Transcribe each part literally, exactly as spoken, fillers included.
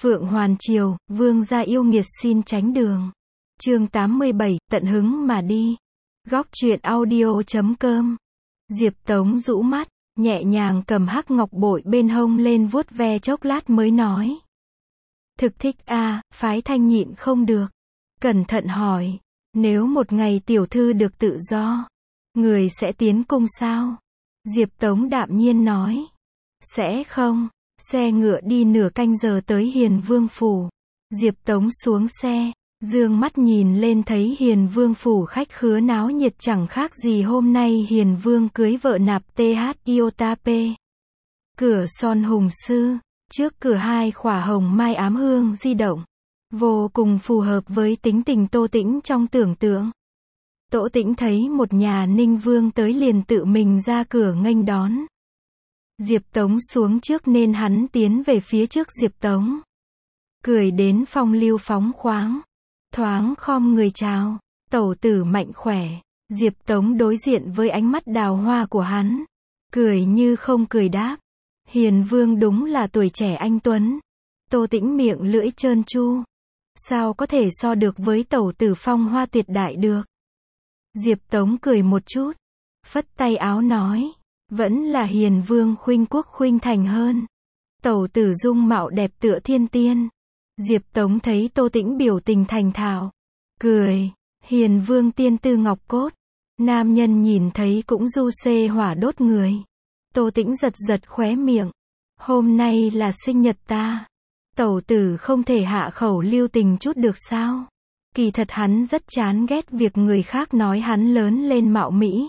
Phượng Hoàn Triều, vương gia yêu nghiệt xin tránh đường. Chương tám mươi bảy, tận hứng mà đi. Góc truyện audio chấm com. Diệp Tống rũ mắt, nhẹ nhàng cầm hắc ngọc bội bên hông lên vuốt ve chốc lát mới nói. Thực thích a, à, Phái Thanh nhịn không được. Cẩn thận hỏi, nếu một ngày tiểu thư được tự do, người sẽ tiến cung sao? Diệp Tống đạm nhiên nói. Sẽ không. Xe ngựa đi nửa canh giờ tới Hiền Vương Phủ. Diệp Tống xuống xe, dương mắt nhìn lên thấy Hiền Vương Phủ khách khứa náo nhiệt chẳng khác gì hôm nay Hiền Vương cưới vợ nạp th iota p. Cửa son hùng sư, trước cửa hai khỏa hồng mai ám hương di động. Vô cùng phù hợp với tính tình Tô Tĩnh trong tưởng tượng. Tô Tĩnh thấy một nhà Ninh Vương tới liền tự mình ra cửa nghênh đón. Diệp Tống xuống trước nên hắn tiến về phía trước Diệp Tống. Cười đến phong lưu phóng khoáng. Thoáng khom người chào. Tẩu tử mạnh khỏe. Diệp Tống đối diện với ánh mắt đào hoa của hắn. Cười như không cười đáp. Hiền Vương đúng là tuổi trẻ anh tuấn. Tô Tĩnh miệng lưỡi trơn tru. Sao có thể so được với tẩu tử phong hoa tuyệt đại được. Diệp Tống cười một chút. Phất tay áo nói. Vẫn là Hiền Vương khuynh quốc khuynh thành hơn. Tẩu tử dung mạo đẹp tựa thiên tiên. Diệp Tống thấy Tô Tĩnh biểu tình thành thạo. Cười. Hiền Vương tiên tư ngọc cốt. Nam nhân nhìn thấy cũng du xê hỏa đốt người. Tô Tĩnh giật giật khóe miệng. Hôm nay là sinh nhật ta. Tẩu tử không thể hạ khẩu lưu tình chút được sao? Kỳ thật hắn rất chán ghét việc người khác nói hắn lớn lên mạo mỹ.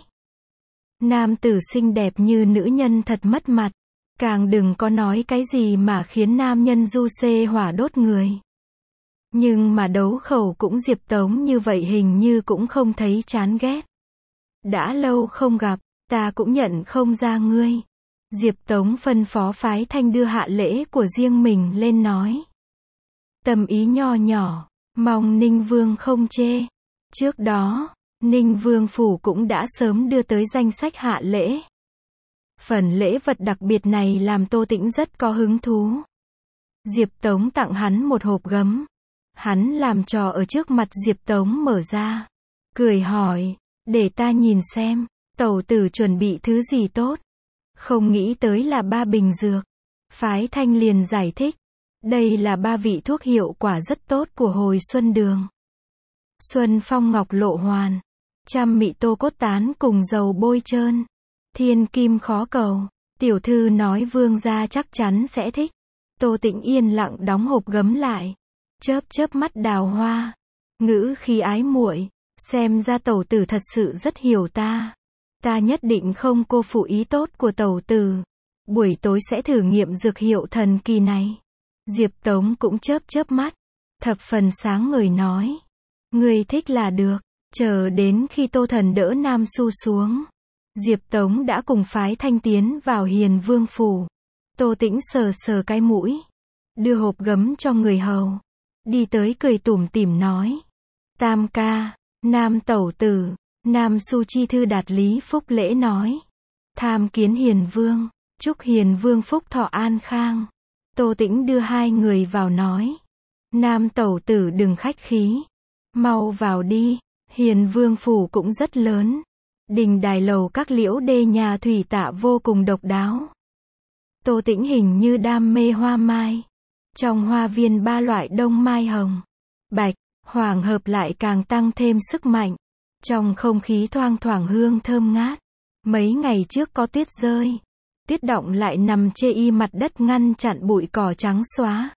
Nam tử xinh đẹp như nữ nhân thật mất mặt. Càng đừng có nói cái gì mà khiến nam nhân du xê hỏa đốt người. Nhưng mà đấu khẩu cũng Diệp Tống như vậy hình như cũng không thấy chán ghét. Đã lâu không gặp, ta cũng nhận không ra ngươi. Diệp Tống phân phó Phái Thanh đưa hạ lễ của riêng mình lên nói. Tâm ý nho nhỏ, mong Ninh Vương không chê. Trước đó, Ninh Vương Phủ cũng đã sớm đưa tới danh sách hạ lễ. Phần lễ vật đặc biệt này làm Tô Tĩnh rất có hứng thú. Diệp Tống tặng hắn một hộp gấm. Hắn làm trò ở trước mặt Diệp Tống mở ra. Cười hỏi, để ta nhìn xem, tẩu tử chuẩn bị thứ gì tốt. Không nghĩ tới là ba bình dược. Phái Thanh liền giải thích. Đây là ba vị thuốc hiệu quả rất tốt của hồi xuân đường. Xuân phong ngọc lộ hoàn. Trăm mị tô cốt tán cùng dầu bôi trơn. Thiên kim khó cầu. Tiểu thư nói vương gia chắc chắn sẽ thích. Tô Tĩnh yên lặng đóng hộp gấm lại. Chớp chớp mắt đào hoa. Ngữ khí ái muội. Xem ra tẩu tử thật sự rất hiểu ta. Ta nhất định không cô phụ ý tốt của tẩu tử. Buổi tối sẽ thử nghiệm dược hiệu thần kỳ này. Diệp Tống cũng chớp chớp mắt. Thập phần sáng ngời nói. Người thích là được. Chờ đến khi Tô Thần đỡ Nam Xu xuống. Diệp Tống đã cùng Phái Thanh tiến vào Hiền Vương Phủ. Tô Tĩnh sờ sờ cái mũi. Đưa hộp gấm cho người hầu. Đi tới cười tủm tỉm nói. Tam ca, Nam tẩu tử. Nam Xu chi thư đạt lý phúc lễ nói. Tham kiến Hiền Vương. Chúc Hiền Vương phúc thọ an khang. Tô Tĩnh đưa hai người vào nói. Nam tẩu tử đừng khách khí. Mau vào đi. Hiền Vương Phủ cũng rất lớn. Đình đài lầu các liễu đê nhà thủy tạ vô cùng độc đáo. Tô Tĩnh hình như đam mê hoa mai. Trong hoa viên ba loại đông mai hồng, bạch, hoàng hợp lại càng tăng thêm sức mạnh. Trong không khí thoang thoảng hương thơm ngát. Mấy ngày trước có tuyết rơi. Tuyết động lại nằm chê y mặt đất ngăn chặn bụi cỏ trắng xóa.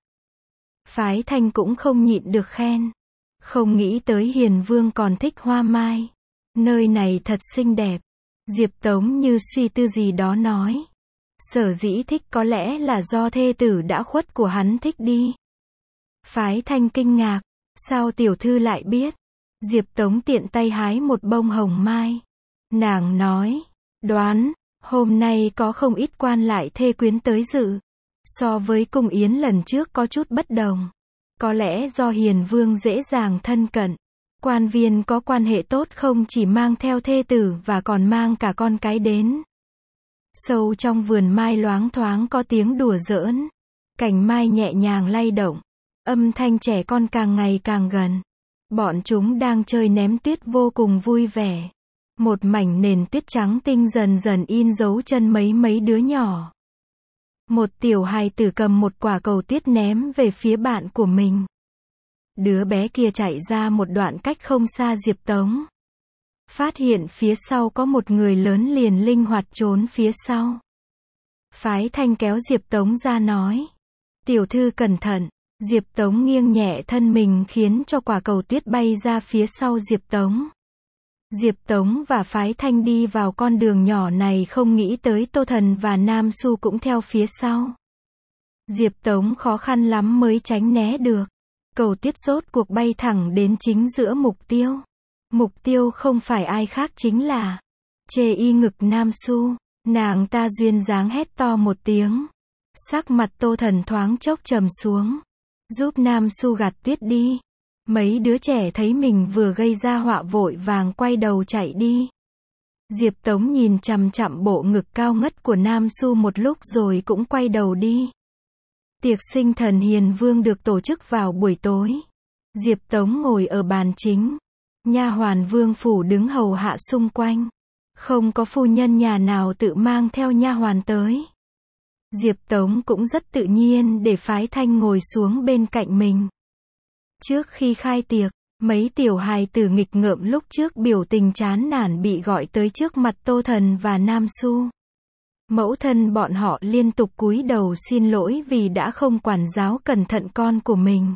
Phái Thanh cũng không nhịn được khen. Không nghĩ tới Hiền Vương còn thích hoa mai. Nơi này thật xinh đẹp. Diệp Tống như suy tư gì đó nói. Sở dĩ thích có lẽ là do thê tử đã khuất của hắn thích đi. Phái Thanh kinh ngạc. Sao tiểu thư lại biết? Diệp Tống tiện tay hái một bông hồng mai. Nàng nói. Đoán. Hôm nay có không ít quan lại thê quyến tới dự. So với cung yến lần trước có chút bất đồng. Có lẽ do Hiền Vương dễ dàng thân cận. Quan viên có quan hệ tốt không chỉ mang theo thê tử và còn mang cả con cái đến. Sâu trong vườn mai loáng thoáng có tiếng đùa giỡn. Cành mai nhẹ nhàng lay động. Âm thanh trẻ con càng ngày càng gần. Bọn chúng đang chơi ném tuyết vô cùng vui vẻ. Một mảnh nền tuyết trắng tinh dần dần in dấu chân mấy mấy đứa nhỏ. Một tiểu hài tử cầm một quả cầu tuyết ném về phía bạn của mình. Đứa bé kia chạy ra một đoạn cách không xa Diệp Tống. Phát hiện phía sau có một người lớn liền linh hoạt trốn phía sau. Phái Thanh kéo Diệp Tống ra nói. Tiểu thư cẩn thận. Diệp Tống nghiêng nhẹ thân mình khiến cho quả cầu tuyết bay ra phía sau Diệp Tống. Diệp Tống và Phái Thanh đi vào con đường nhỏ này không nghĩ tới Tô Thần và Nam Xu cũng theo phía sau. Diệp Tống khó khăn lắm mới tránh né được. Cầu tuyết rốt cuộc bay thẳng đến chính giữa mục tiêu. Mục tiêu không phải ai khác chính là chê y ngực Nam Xu. Nàng ta duyên dáng hét to một tiếng. Sắc mặt Tô Thần thoáng chốc trầm xuống. Giúp Nam Xu gạt tuyết đi. Mấy đứa trẻ thấy mình vừa gây ra họa vội vàng quay đầu chạy đi. Diệp Tống nhìn chằm chằm bộ ngực cao ngất của Nam Xu một lúc rồi cũng quay đầu đi. Tiệc sinh thần Hiền Vương được tổ chức vào buổi tối. Diệp Tống ngồi ở bàn chính. Nha hoàn Vương phủ đứng hầu hạ xung quanh. Không có phu nhân nhà nào tự mang theo nha hoàn tới. Diệp Tống cũng rất tự nhiên để Phái Thanh ngồi xuống bên cạnh mình. Trước khi khai tiệc, mấy tiểu hài tử nghịch ngợm lúc trước biểu tình chán nản bị gọi tới trước mặt Tô Thần và Nam Xu. Mẫu thân bọn họ liên tục cúi đầu xin lỗi vì đã không quản giáo cẩn thận con của mình.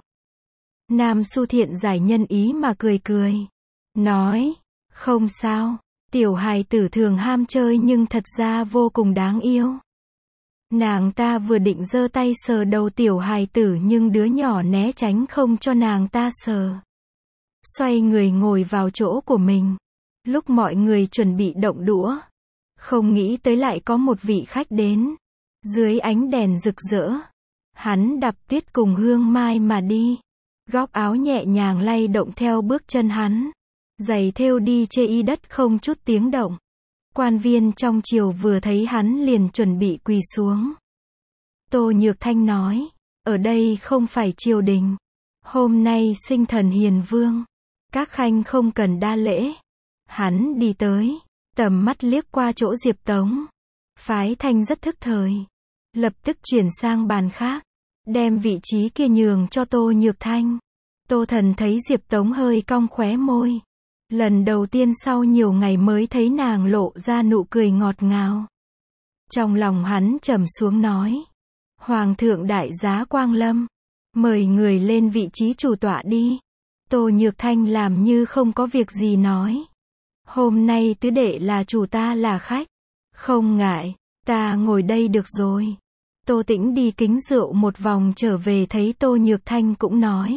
Nam Xu thiện giải nhân ý mà cười cười. Nói, không sao, tiểu hài tử thường ham chơi nhưng thật ra vô cùng đáng yêu. Nàng ta vừa định giơ tay sờ đầu tiểu hài tử nhưng đứa nhỏ né tránh không cho nàng ta sờ. Xoay người ngồi vào chỗ của mình. Lúc mọi người chuẩn bị động đũa, không nghĩ tới lại có một vị khách đến. Dưới ánh đèn rực rỡ, hắn đạp tuyết cùng Hương Mai mà đi. Góc áo nhẹ nhàng lay động theo bước chân hắn. Giày thêu đi chê y đất không chút tiếng động. Quan viên trong triều vừa thấy hắn liền chuẩn bị quỳ xuống. Tô Nhược Thanh nói, ở đây không phải triều đình. Hôm nay sinh thần Hiền Vương. Các khanh không cần đa lễ. Hắn đi tới, tầm mắt liếc qua chỗ Diệp Tống. Phái Thanh rất thức thời. Lập tức chuyển sang bàn khác. Đem vị trí kia nhường cho Tô Nhược Thanh. Tô Thần thấy Diệp Tống hơi cong khóe môi. Lần đầu tiên sau nhiều ngày mới thấy nàng lộ ra nụ cười ngọt ngào. Trong lòng hắn trầm xuống nói. Hoàng thượng đại giá quang lâm. Mời người lên vị trí chủ tọa đi. Tô Nhược Thanh làm như không có việc gì nói. Hôm nay tứ đệ là chủ ta là khách. Không ngại, ta ngồi đây được rồi. Tô Tĩnh đi kính rượu một vòng trở về thấy Tô Nhược Thanh cũng nói.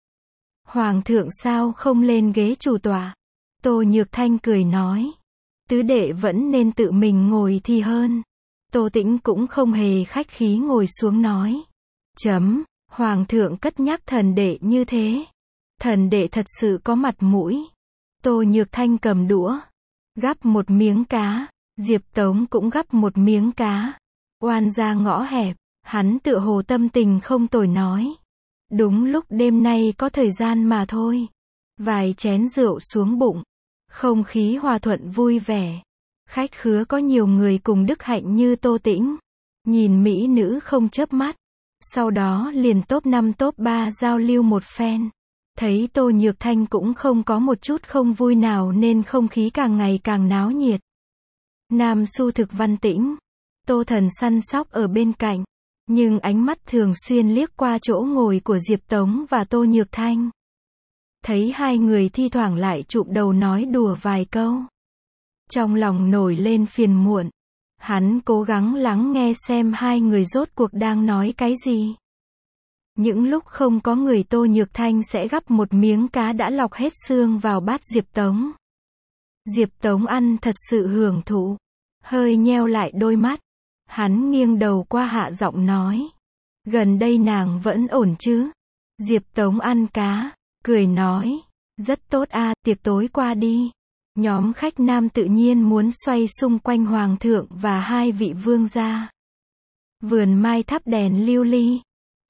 Hoàng thượng sao không lên ghế chủ tọa? Tô Nhược Thanh cười nói. Tứ đệ vẫn nên tự mình ngồi thì hơn. Tô Tĩnh cũng không hề khách khí ngồi xuống nói. Chấm, Hoàng thượng cất nhắc thần đệ như thế. Thần đệ thật sự có mặt mũi. Tô Nhược Thanh cầm đũa. Gắp một miếng cá. Diệp Tống cũng gắp một miếng cá. Oan ra ngõ hẹp. Hắn tựa hồ tâm tình không tồi nói. Đúng lúc đêm nay có thời gian mà thôi. Vài chén rượu xuống bụng. Không khí hòa thuận vui vẻ. Khách khứa có nhiều người cùng đức hạnh như Tô Tĩnh. Nhìn mỹ nữ không chớp mắt. Sau đó liền top năm top ba giao lưu một phen. Thấy Tô Nhược Thanh cũng không có một chút không vui nào nên không khí càng ngày càng náo nhiệt. Nam Xu thực văn tĩnh. Tô Thần săn sóc ở bên cạnh. Nhưng ánh mắt thường xuyên liếc qua chỗ ngồi của Diệp Tống và Tô Nhược Thanh. Thấy hai người thi thoảng lại chụm đầu nói đùa vài câu. Trong lòng nổi lên phiền muộn. Hắn cố gắng lắng nghe xem hai người rốt cuộc đang nói cái gì. Những lúc không có người Tô Nhược Thanh sẽ gắp một miếng cá đã lọc hết xương vào bát Diệp Tống. Diệp Tống ăn thật sự hưởng thụ. Hơi nheo lại đôi mắt. Hắn nghiêng đầu qua hạ giọng nói. Gần đây nàng vẫn ổn chứ? Diệp Tống ăn cá. Cười nói. Rất tốt a, tiệc tối qua đi. Nhóm khách nam tự nhiên muốn xoay xung quanh hoàng thượng và hai vị vương gia. Vườn mai thắp đèn lưu ly.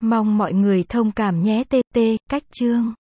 Mong mọi người thông cảm nhé tê tê, cách chương.